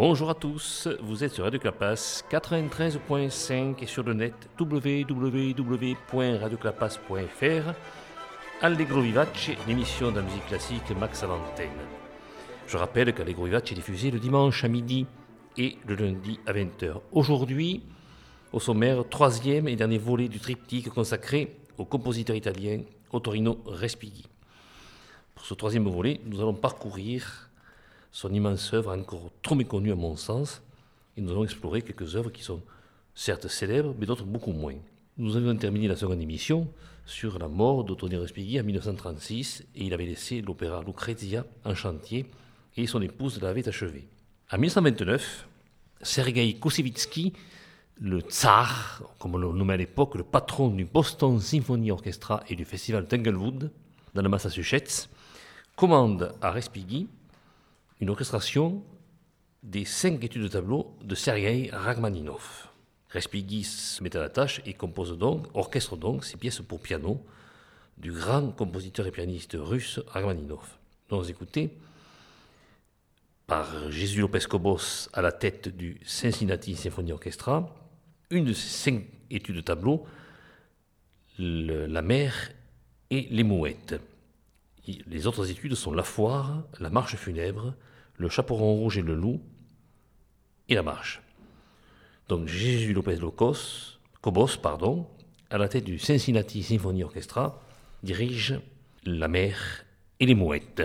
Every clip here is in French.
Bonjour à tous, vous êtes sur Radio Clapas 93.5 et sur le net www.radioclapas.fr. Allegro Vivace, l'émission de la musique classique Max à l'antenne. Je rappelle qu'Allegro Vivace est diffusé le dimanche à midi et le lundi à 20h. Aujourd'hui, au sommaire, troisième et dernier volet du triptyque consacré au compositeur italien Ottorino Respighi. Pour ce troisième volet, nous allons parcourir son immense œuvre, encore trop méconnue à mon sens, et nous allons explorer quelques œuvres qui sont certes célèbres, mais d'autres beaucoup moins. Nous avions terminé la seconde émission sur la mort d'Ottorino Respighi en 1936, et il avait laissé l'opéra Lucrezia en chantier, et son épouse l'avait achevé. En 1929, Sergueï Koussevitzky, le tsar, comme on le nommait à l'époque, le patron du Boston Symphony Orchestra et du festival Tanglewood, dans le Massachusetts, commande à Respighi une orchestration des 5 études de tableau de Sergueï Rachmaninov. Respighi se met à la tâche et orchestre donc ces pièces pour piano du grand compositeur et pianiste russe Rachmaninov. Nous allons écouter, par Jésus Lopez-Cobos à la tête du Cincinnati Symphony Orchestra, une de ces 5 études de tableau, la mer et les mouettes. Les autres études sont la foire, la marche funèbre, le chaperon rouge et le loup, et la marche. Donc Jésus Lopez-Cobos, à la tête du Cincinnati Symphony Orchestra, dirige la mer et les mouettes.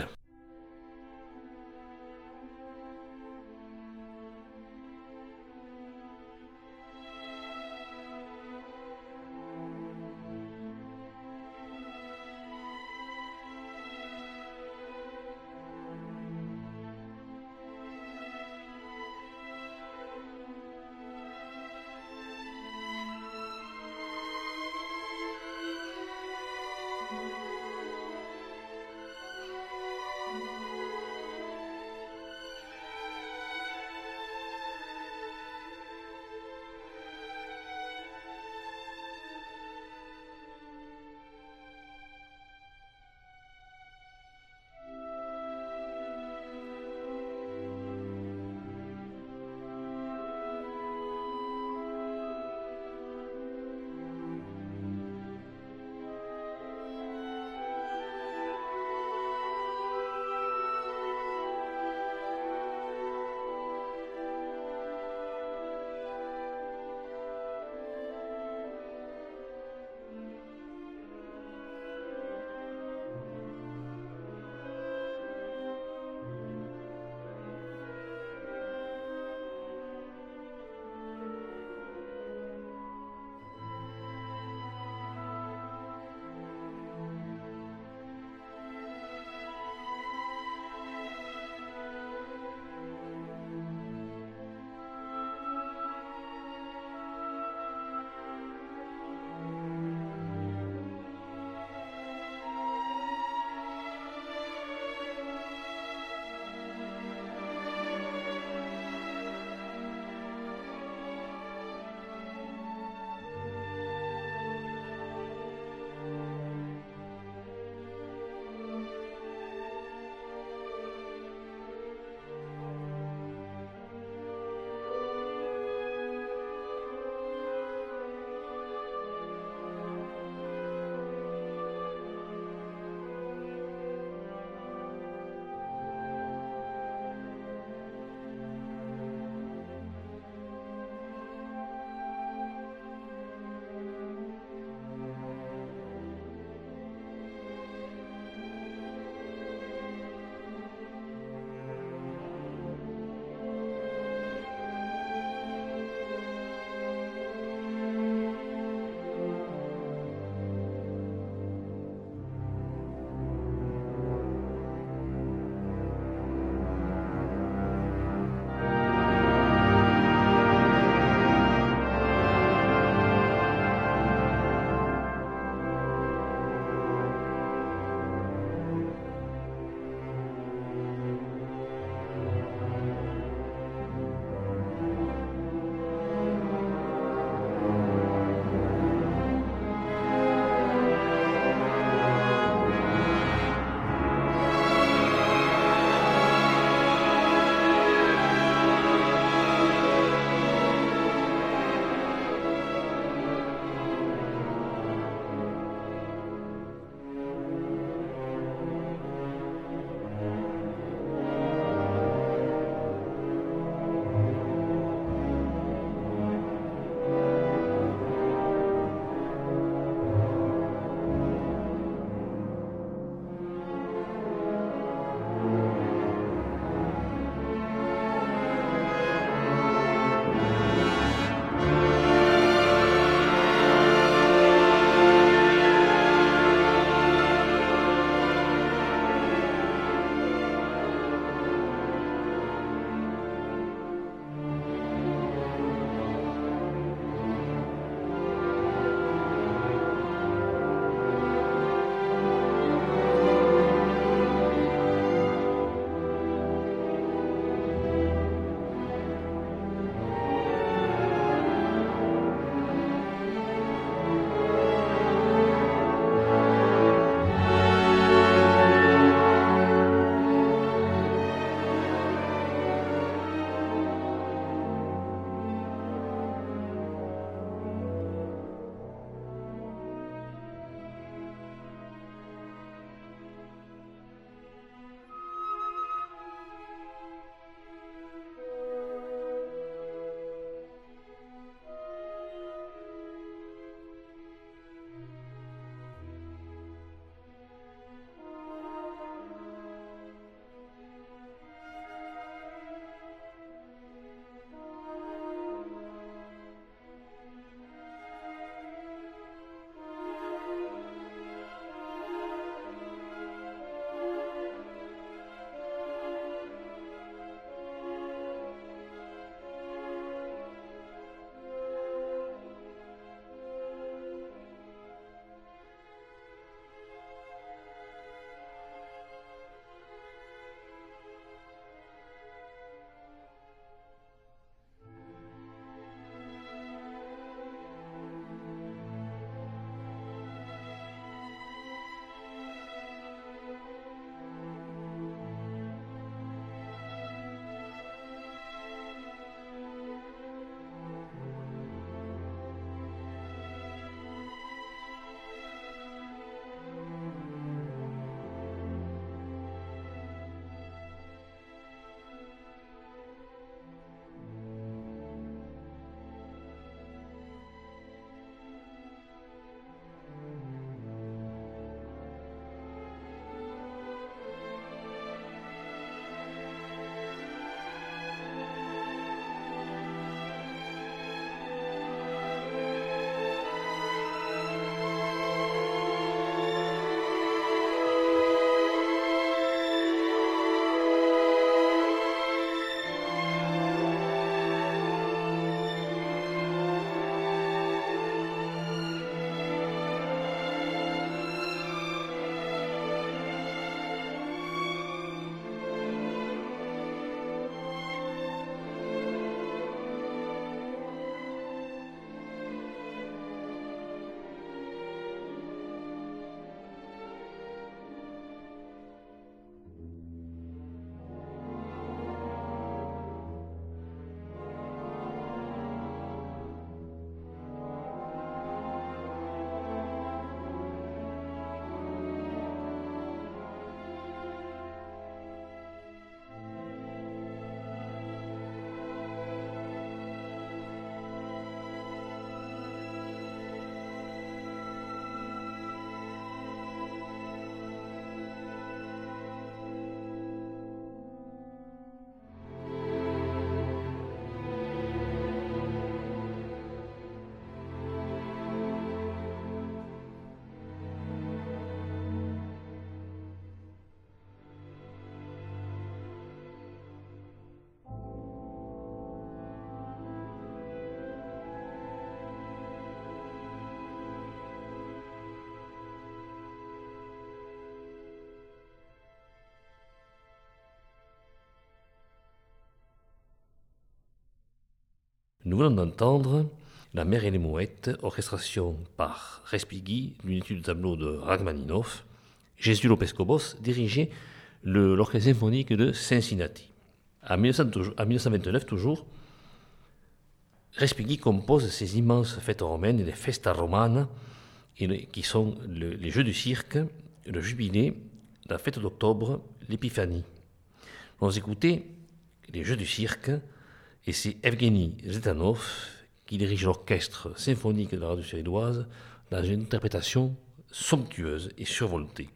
Nous venons d'entendre La mer et les mouettes, orchestration par Respighi, d'une étude de tableau de Rachmaninoff. Jésus Lopez-Cobos dirigeait l'orchestre symphonique de Cincinnati. En 1929 toujours, Respighi compose ces immenses fêtes romaines, les Festa Romana, qui sont les Jeux du cirque, le Jubilé, la fête d'octobre, l'Épiphanie. Nous allons écouter les Jeux du cirque, et c'est Evgeny Zetanov qui dirige l'orchestre symphonique de la radio suédoise dans une interprétation somptueuse et survoltée.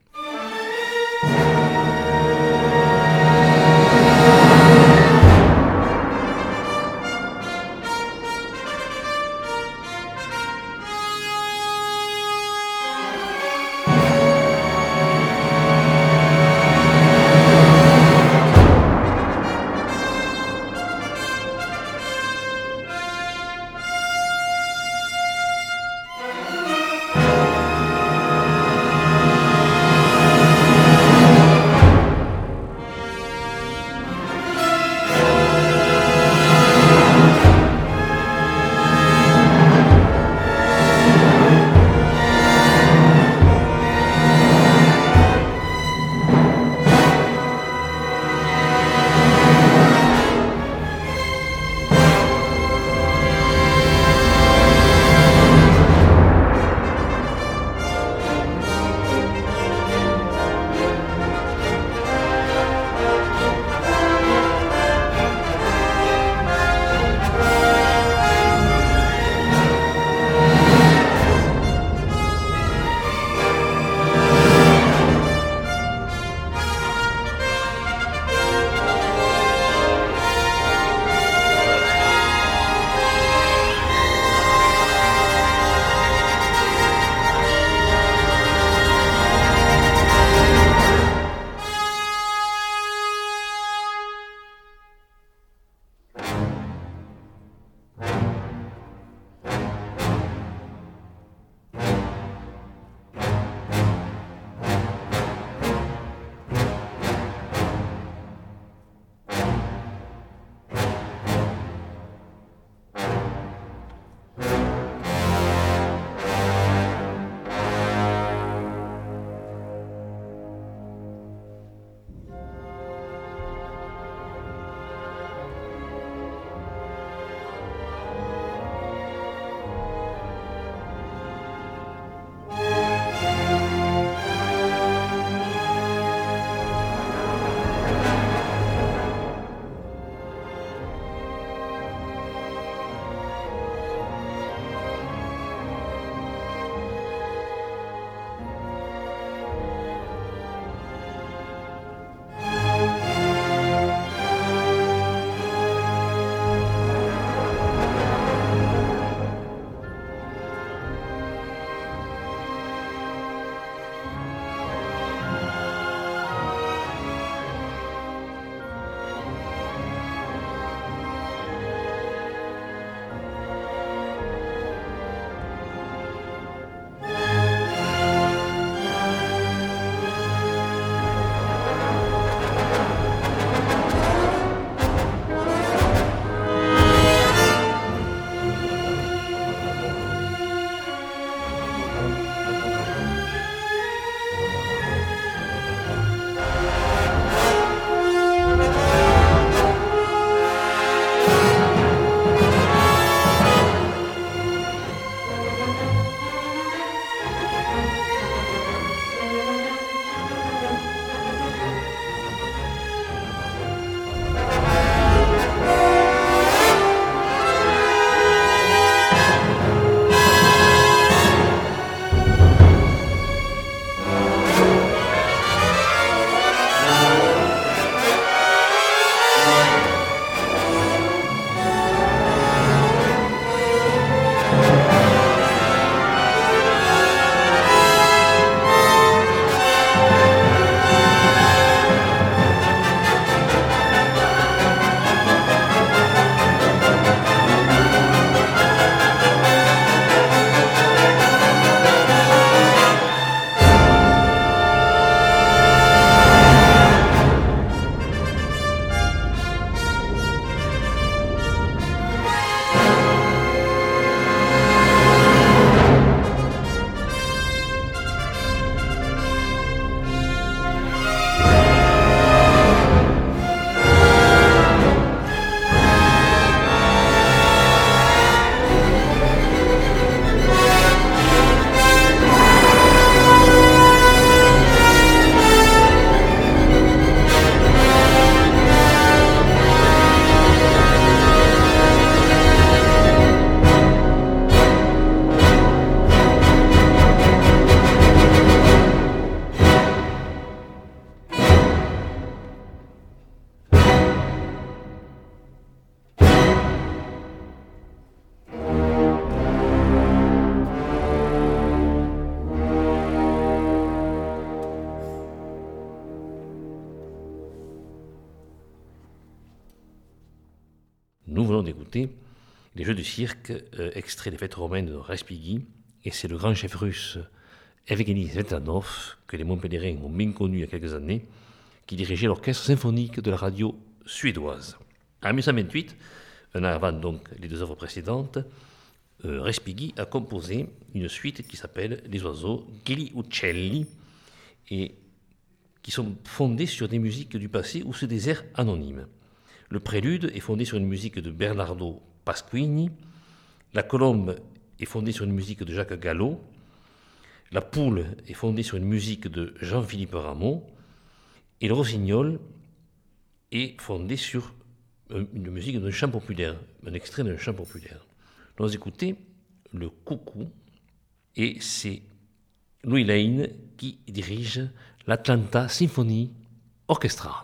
venons d'écouter les Jeux du cirque, extrait des fêtes romaines de Respighi, et c'est le grand chef russe Evgeny Svetlanov, que les Montpelliérains ont bien connu il y a quelques années, qui dirigeait l'orchestre symphonique de la radio suédoise. En 1928, un an avant donc les deux œuvres précédentes, Respighi a composé une suite qui s'appelle Les oiseaux, Gli Uccelli, et qui sont fondés sur des musiques du passé ou sur des airs anonymes. Le prélude est fondé sur une musique de Bernardo Pasquini, la colombe est fondée sur une musique de Jacques Gallo, la poule est fondée sur une musique de Jean-Philippe Rameau, et le rossignol est fondé sur une musique d'un chant populaire, un extrait d'un chant populaire. Nous allons écouter le coucou, et c'est Louis Lane qui dirige l'Atlanta Symphony Orchestra.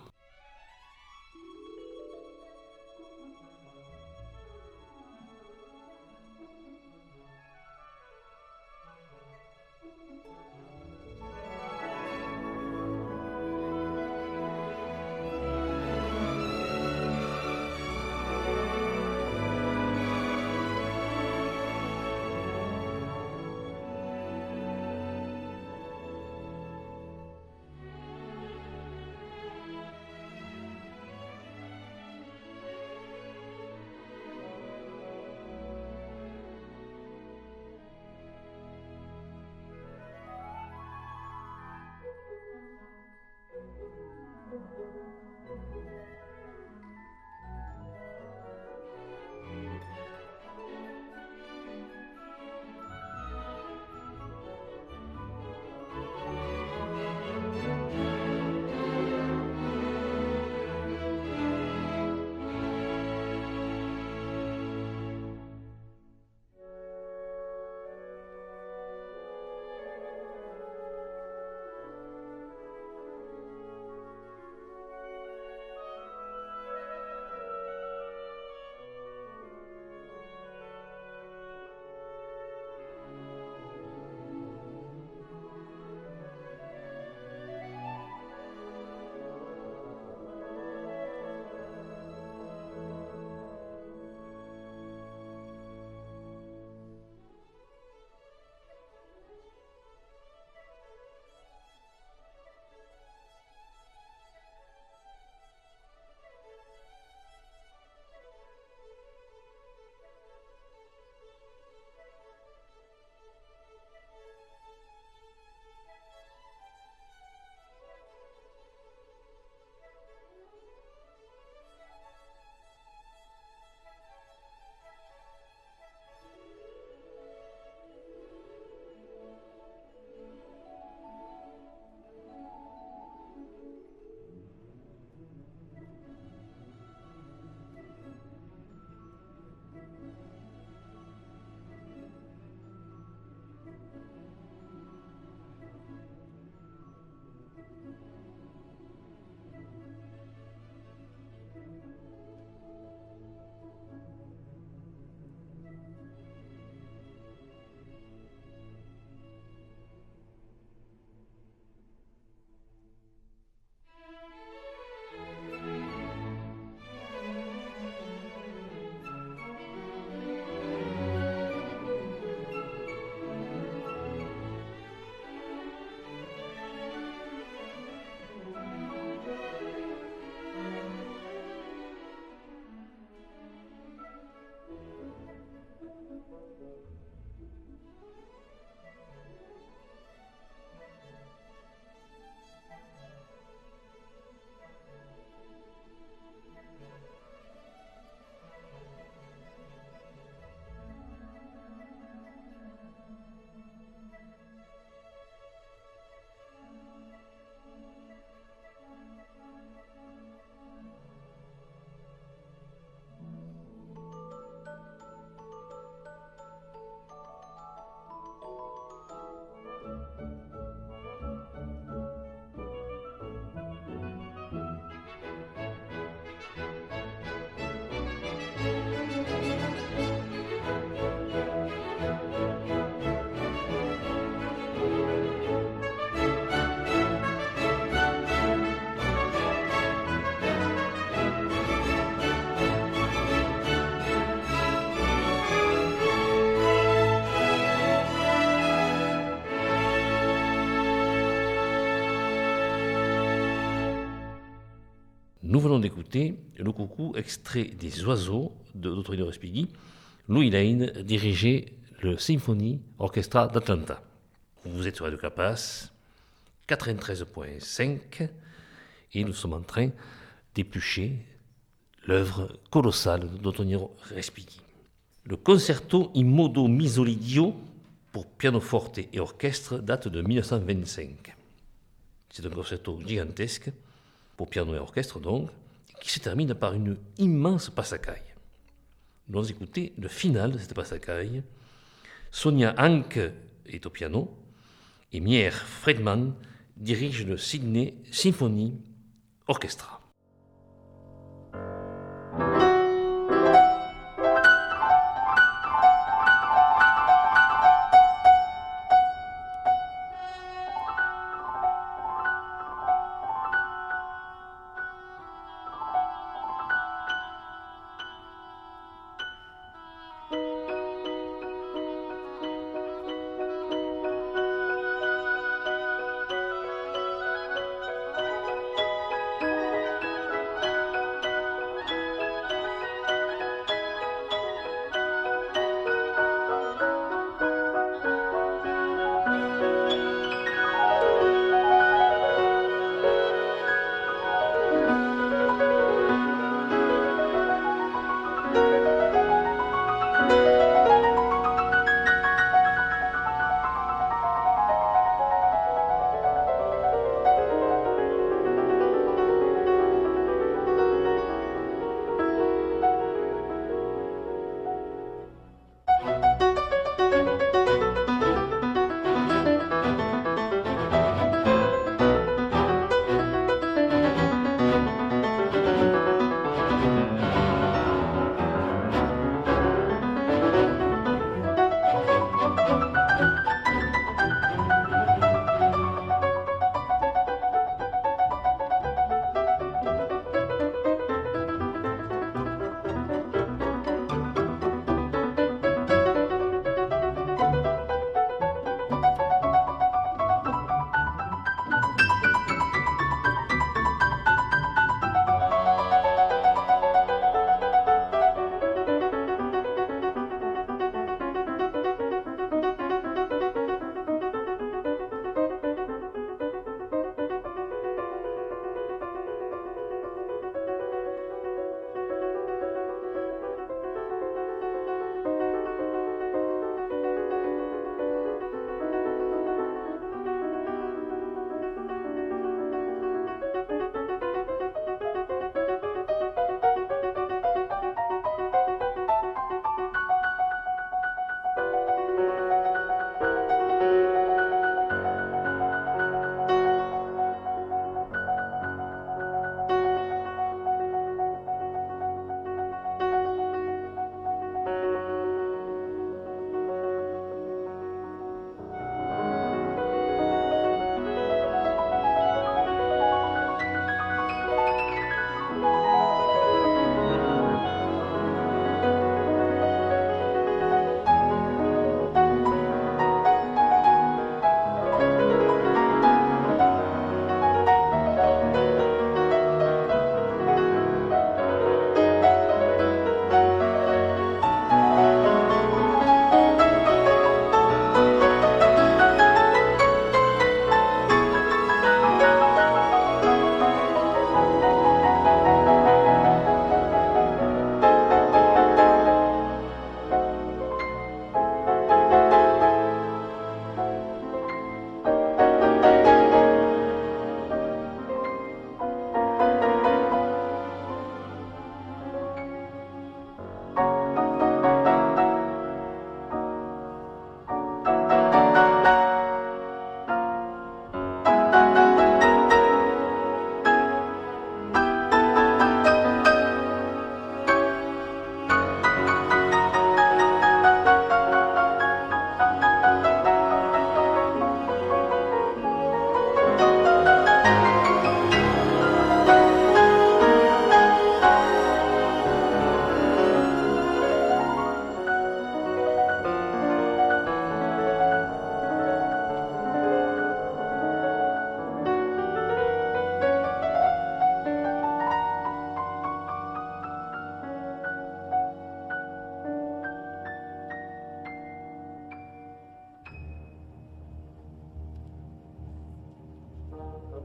Nous venons d'écouter le coucou extrait des oiseaux d'Ottonio Respighi. Louis Lane dirigeait le Symphony Orchestra d'Atlanta. Vous êtes sur Radio Clapas, 93.5, et nous sommes en train d'éplucher l'œuvre colossale d'Ottonio Respighi. Le Concerto in modo misolidio pour pianoforte et orchestre date de 1925. C'est un concerto gigantesque, pour piano et orchestre donc, qui se termine par une immense passacaille. Nous allons écouter le final de cette passacaille. Sonia Hanke est au piano et Mier Friedman dirige le Sydney Symphony Orchestra.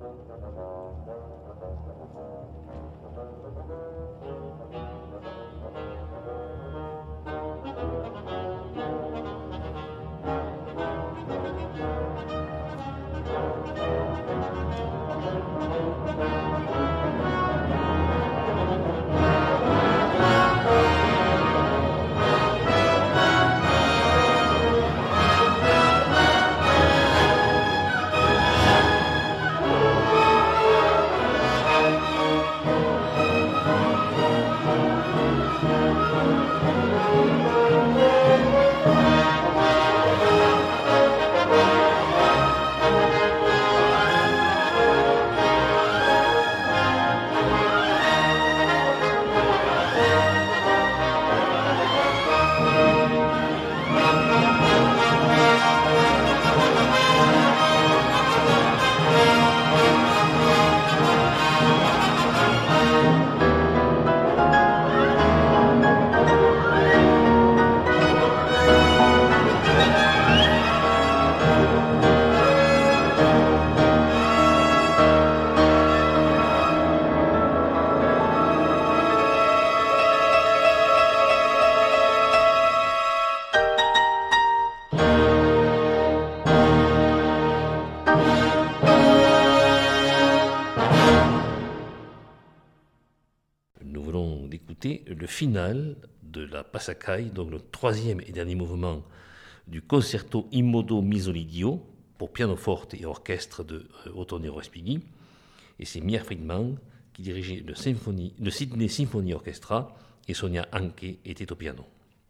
Le final de la Passacaille, donc le troisième et dernier mouvement du Concerto in modo misolidio pour pianoforte et orchestre de Otonero Respighi. Et c'est Mia Friedman qui dirigeait le Sydney Symphony Orchestra et Sonia Anke était au piano.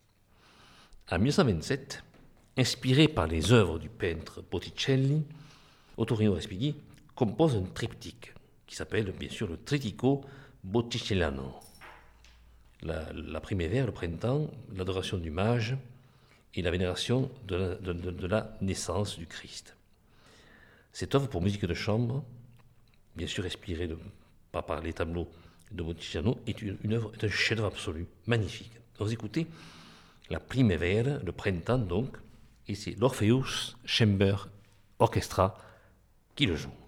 En 1927, inspiré par les œuvres du peintre Botticelli, Otonero Respighi compose un triptyque qui s'appelle bien sûr le Trittico Botticelliano. La primavera, le printemps, l'adoration du mage et la vénération de la naissance du Christ. Cette œuvre pour musique de chambre, bien sûr inspirée par les tableaux de Botticelli, est un chef-d'œuvre absolu, magnifique. Vous écoutez la primavera, le printemps donc, et c'est l'Orpheus Chamber Orchestra qui le joue.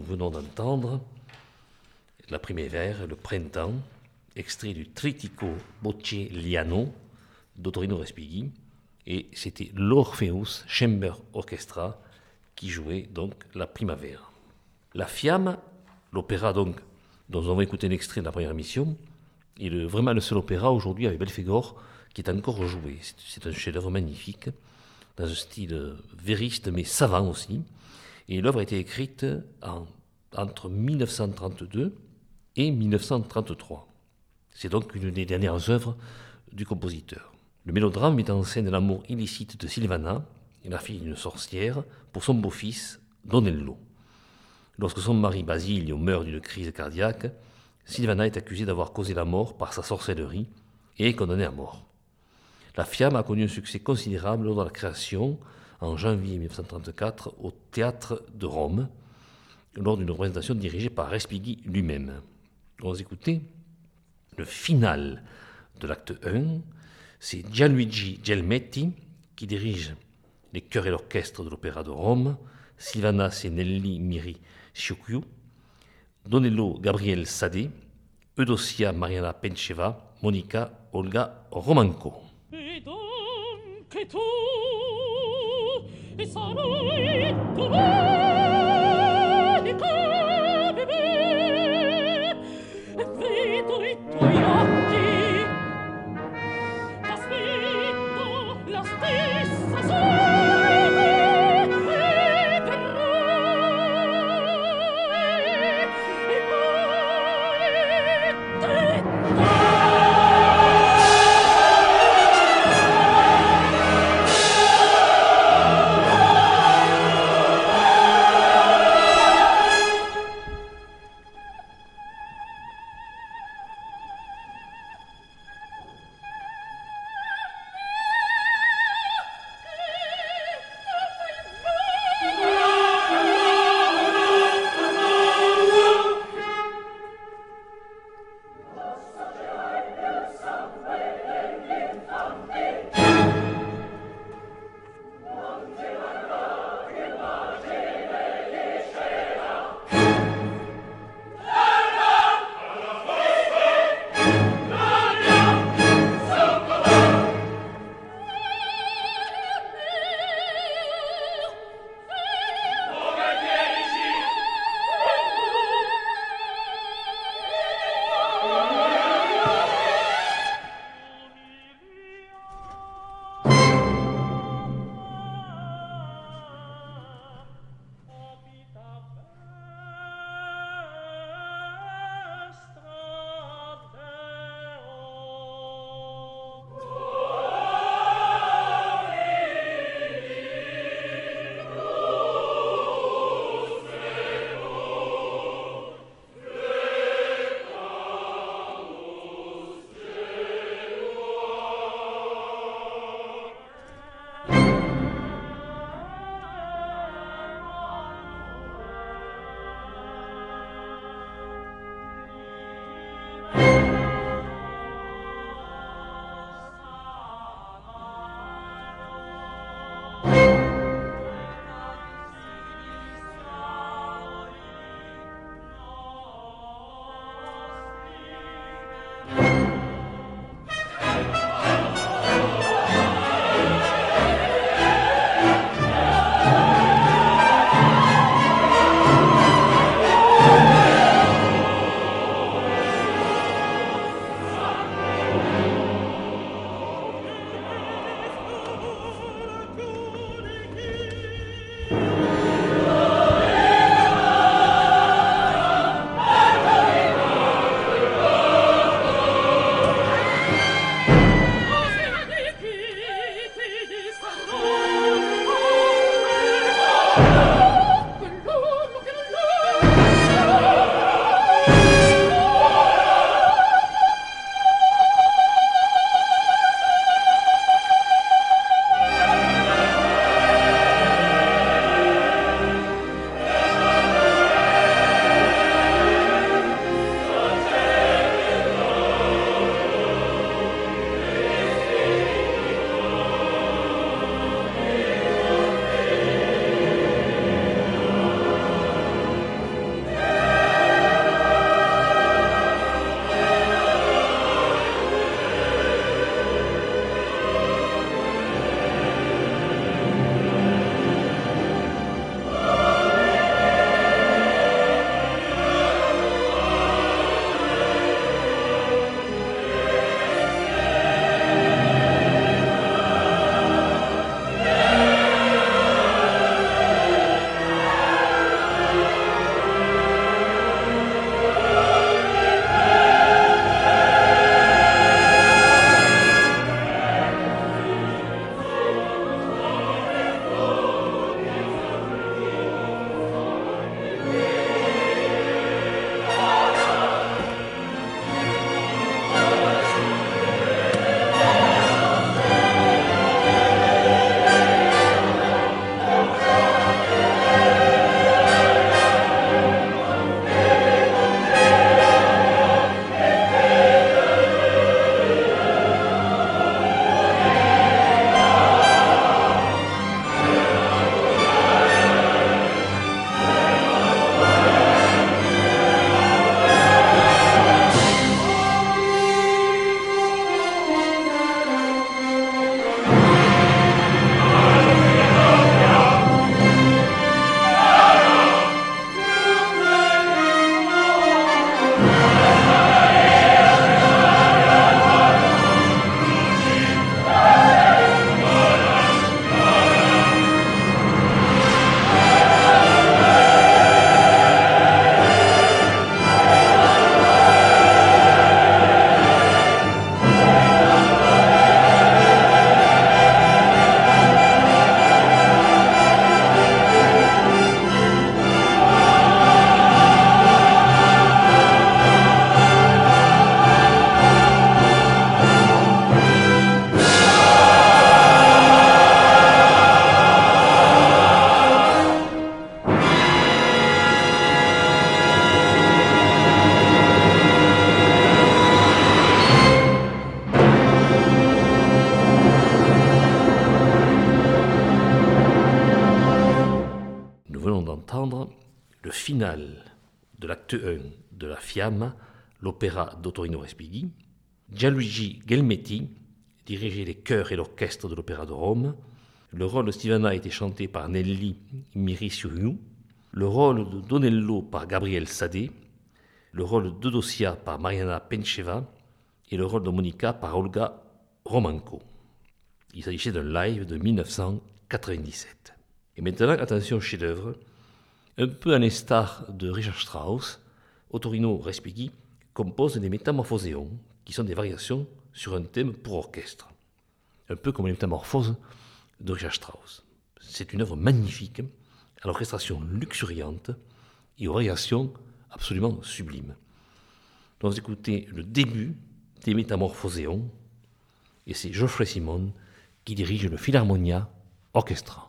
venons d'entendre la Primavera, le printemps, extrait du Trittico Boccelliano d'Ottorino Respighi, et c'était l'Orpheus Chamber Orchestra qui jouait donc la Primavera. La Fiamma, l'opéra donc dont on va écouter un extrait de la première émission, est vraiment le seul opéra aujourd'hui avec Belphégor qui est encore joué. C'est un chef-d'œuvre magnifique, dans un style vériste mais savant aussi. Et l'œuvre a été écrite entre 1932 et 1933. C'est donc une des dernières œuvres du compositeur. Le mélodrame met en scène l'amour illicite de Silvana, la fille d'une sorcière, pour son beau-fils, Donello. Lorsque son mari Basilio meurt d'une crise cardiaque, Silvana est accusée d'avoir causé la mort par sa sorcellerie et est condamnée à mort. La Fiamma a connu un succès considérable lors de la création, en janvier 1934, au Théâtre de Rome, lors d'une représentation dirigée par Respighi lui-même. On va écouter le final de l'acte 1. C'est Gianluigi Gelmetti qui dirige les chœurs et l'orchestre de l'Opéra de Rome. Silvana, c'est Nelly Miri Ciucciu. Donello, Gabriel Sadé. Eudocia, Mariana Penceva. Monica, Olga Romanco. Ed anche tu, e sarai tu monica di me, e vedo i tuoi occhi, t'aspetto la stessa sorte, e verrai, e maledetta. finale de l'acte 1 de La Fiamma, l'opéra d'Ottorino Respighi. Gianluigi Gelmetti dirigeait les chœurs et l'orchestre de l'Opéra de Rome. Le rôle de Stivana a été chanté par Nelly Mirissiou, le rôle de Donello par Gabriel Sadé, le rôle de Dosia par Mariana Pencheva et le rôle de Monica par Olga Romanko. Il s'agissait d'un live de 1997. Et maintenant, attention, chef-d'œuvre, un peu à l'instar de Richard Strauss, Ottorino Respighi compose des métamorphoséons, qui sont des variations sur un thème pour orchestre, un peu comme les métamorphoses de Richard Strauss. C'est une œuvre magnifique, à l'orchestration luxuriante et aux variations absolument sublimes. Nous allons écouter le début des métamorphoséons, et c'est Geoffrey Simon qui dirige le Philharmonia Orchestra.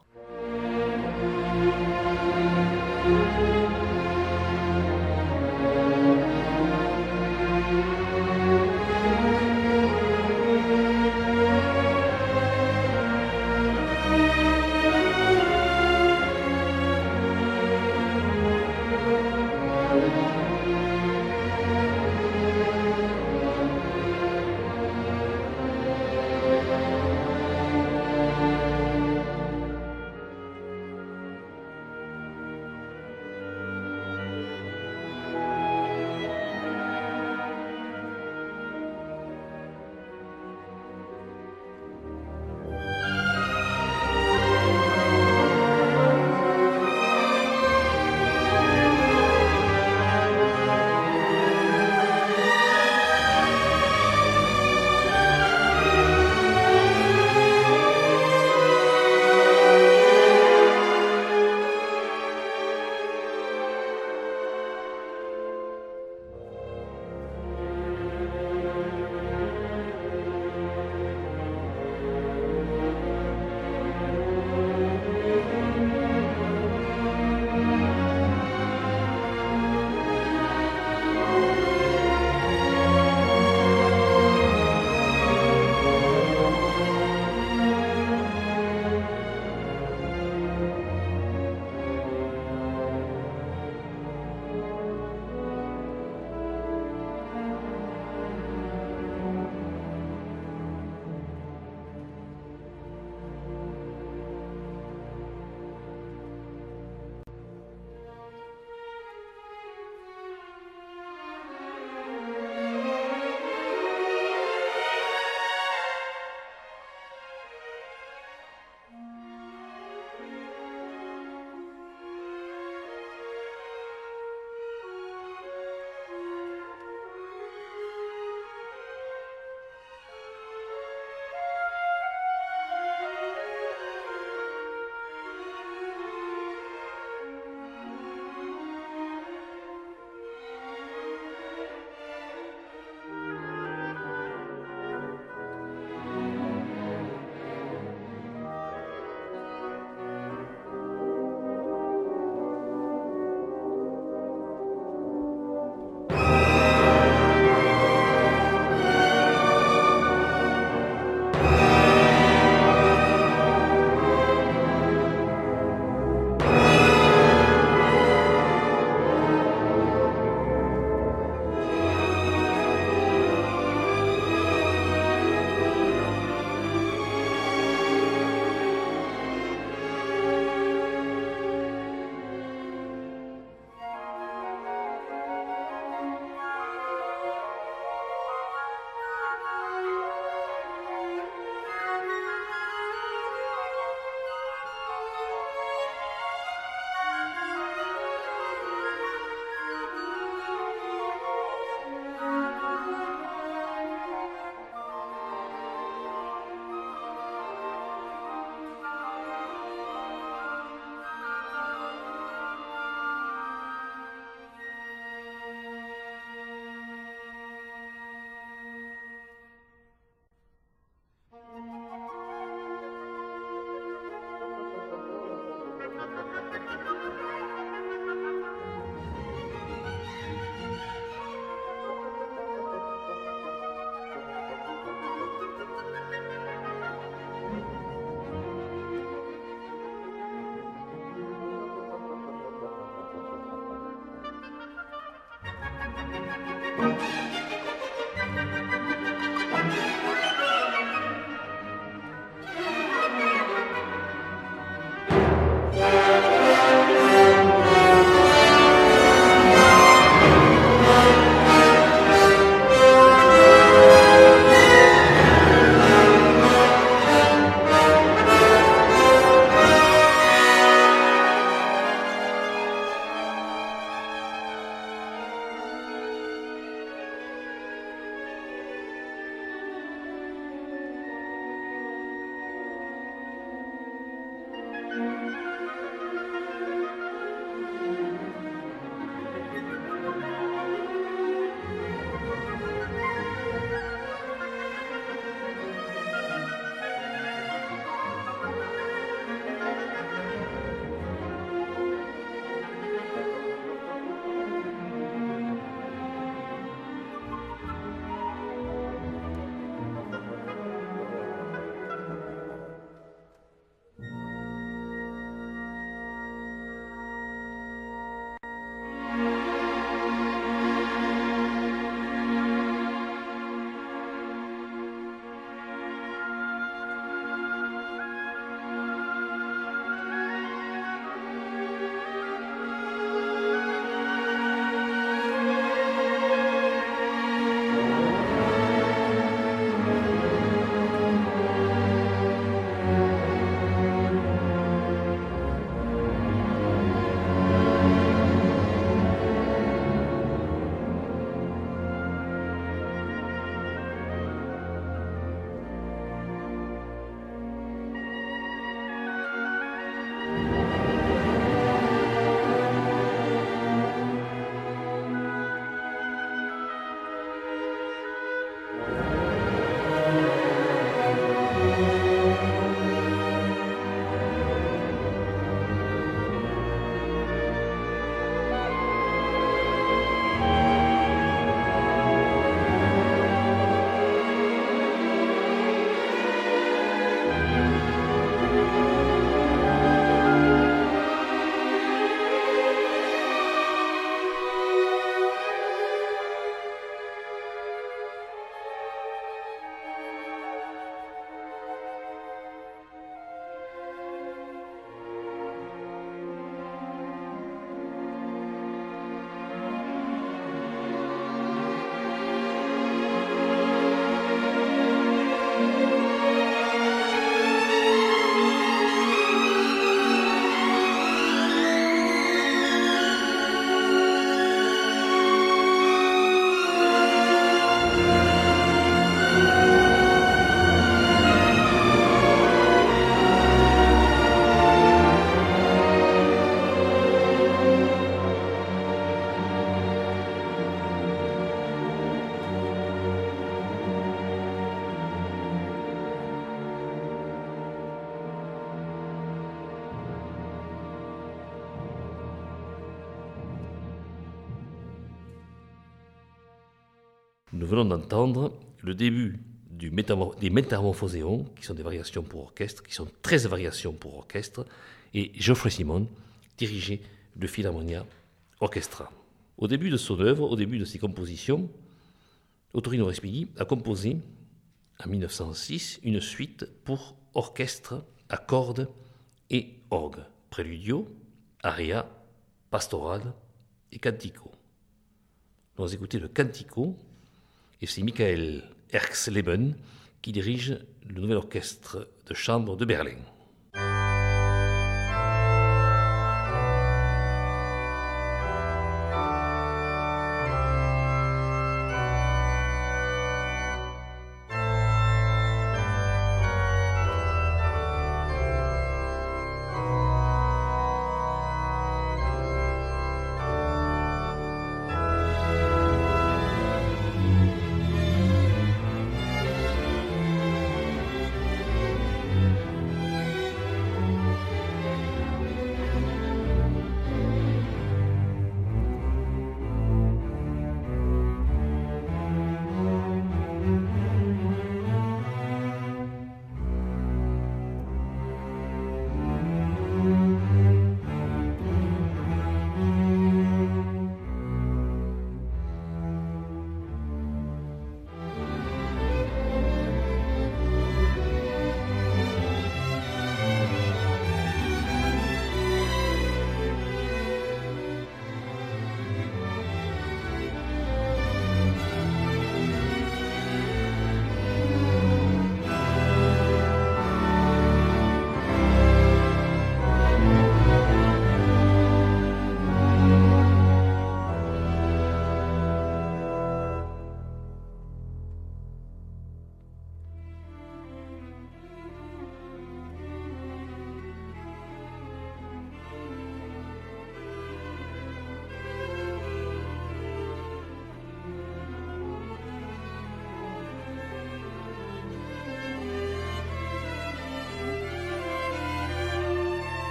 Nous venons d'entendre le début des Métamorphoséons, qui sont des variations pour orchestre, qui sont 13 variations pour orchestre, et Geoffrey Simon dirigeait le Philharmonia Orchestra. Au début de son œuvre, au début de ses compositions, Ottorino Respighi a composé, en 1906, une suite pour orchestre à cordes et orgue, préludio, aria, pastorale et cantico. Nous allons écouter le cantico, et c'est Michael Erxleben qui dirige le nouvel orchestre de chambre de Berlin.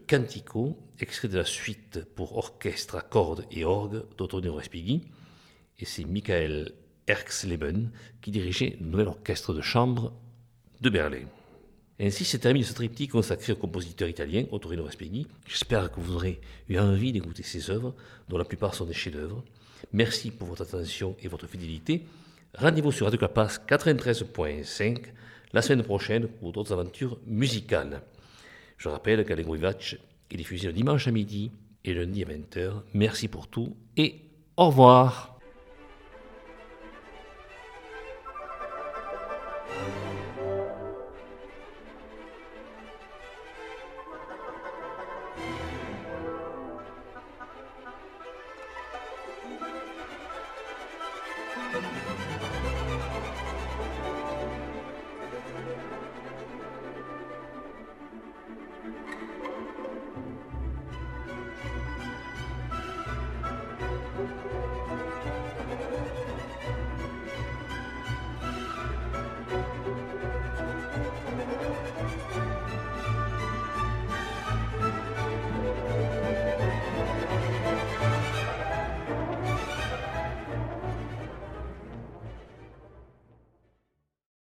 Cantico, extrait de la suite pour orchestre à cordes et orgue d'Antonio Respighi, et c'est Michael Erxleben qui dirigeait le nouvel orchestre de chambre de Berlin. Ainsi se termine ce triptyque consacré au compositeur italien Antonio Respighi. J'espère que vous aurez eu envie d'écouter ses œuvres, dont la plupart sont des chefs-d'œuvre. Merci pour votre attention et votre fidélité. Rendez-vous sur Radio Clapas 93.5 la semaine prochaine pour d'autres aventures musicales. Je rappelle qu'Allegro Vivace est diffusé le dimanche à midi et le lundi à 20h. Merci pour tout et au revoir.